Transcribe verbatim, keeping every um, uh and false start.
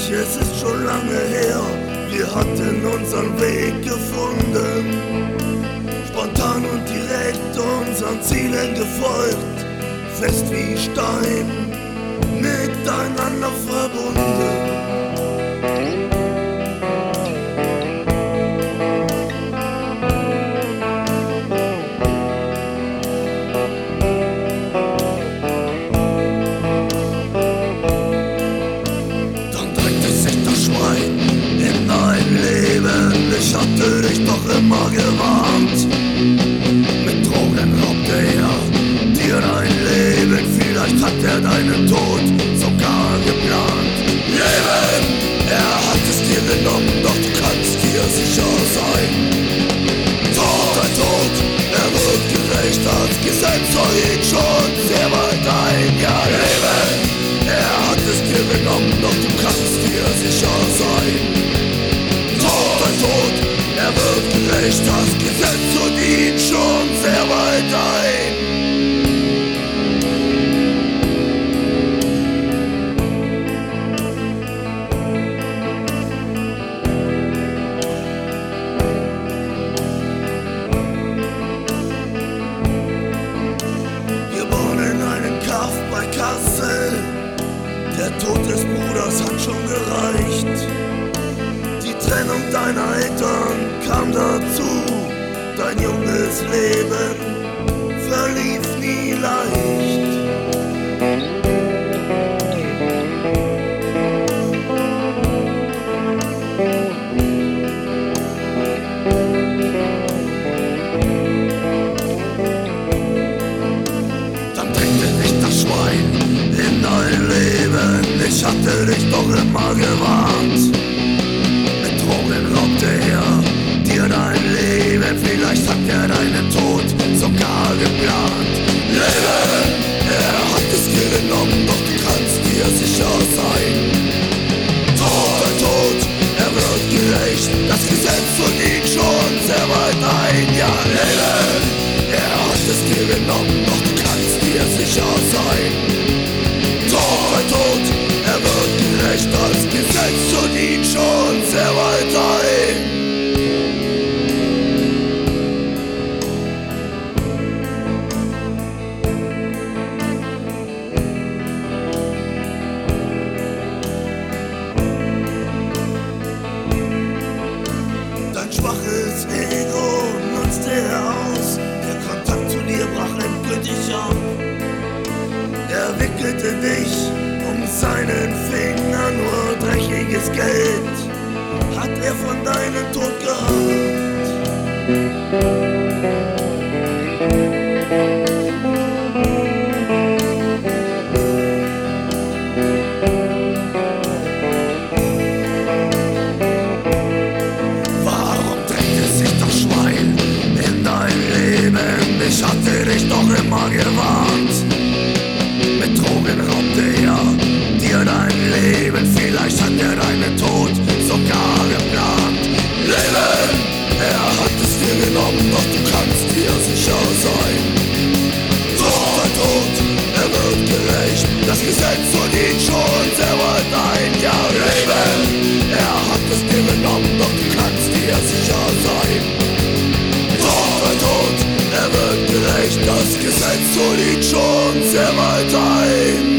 es ist schon lange her, wir hatten unseren Weg gefunden. Spontan und direkt unseren Zielen gefolgt, fest wie Stein, miteinander verbunden. Ich hatte dich doch immer gewarnt. Mit Drogen raubt er dir dein Leben, vielleicht hat er deinen Tod sogar geplant. Leben, er hat es dir genommen, doch du kannst dir sicher sein. Tod, dein Tod, er wird gerecht, das Gesetz soll ihn schon sehr bald ein. Ja, Leben, er hat es dir genommen, doch du kannst dir sicher sein. Tod, er wird gerecht, das Gesetz und ihn schon sehr bald ein. Geboren in einem Kaff bei Kassel, der Tod des Bruders hat schon gereicht. Die Trennung deiner Eltern kam dazu, dein junges Leben verlief nie leicht. Dann drängte dich das Schwein in dein Leben, ich hatte dich doch immer gewarnt. Raubte er dir dein Leben, vielleicht hat er deinen Tod sogar geplant. Leben, er hat es dir genommen, doch du kannst dir sicher sein. Tod, dein Tod, er wird gerecht, das Gesetz und ihn schon sehr weit ein. Ja, Leben, er hat es dir genommen, doch du kannst dir sicher sein. Tod, dein Tod, er wird gerecht, das Gesetz und ihn schon sehr weit ein. Dein schwaches Ego nutzte er aus, der Kontakt zu dir brach endgültig ab. Er wickelte dich um seinen Finger, nur dreckiges Geld hat er von deinem Tod gehabt. Warum drängte sich das Schwein in dein Leben? Ich hatte dich doch immer gewarnt. Mit Drogen raubte er dir dein Leben, vielleicht hat er deinen Tod sogar geplant. Leben, er hat es dir genommen, doch du kannst dir sicher sein. Tod, dein Tod, er wird gerecht, das Gesetz soll ihn schon sehr bald ein. Ja, Leben, er hat es dir genommen, doch du kannst dir sicher sein. Tod, dein Tod, er wird gerecht, das Gesetz soll ihn schon sehr bald ein.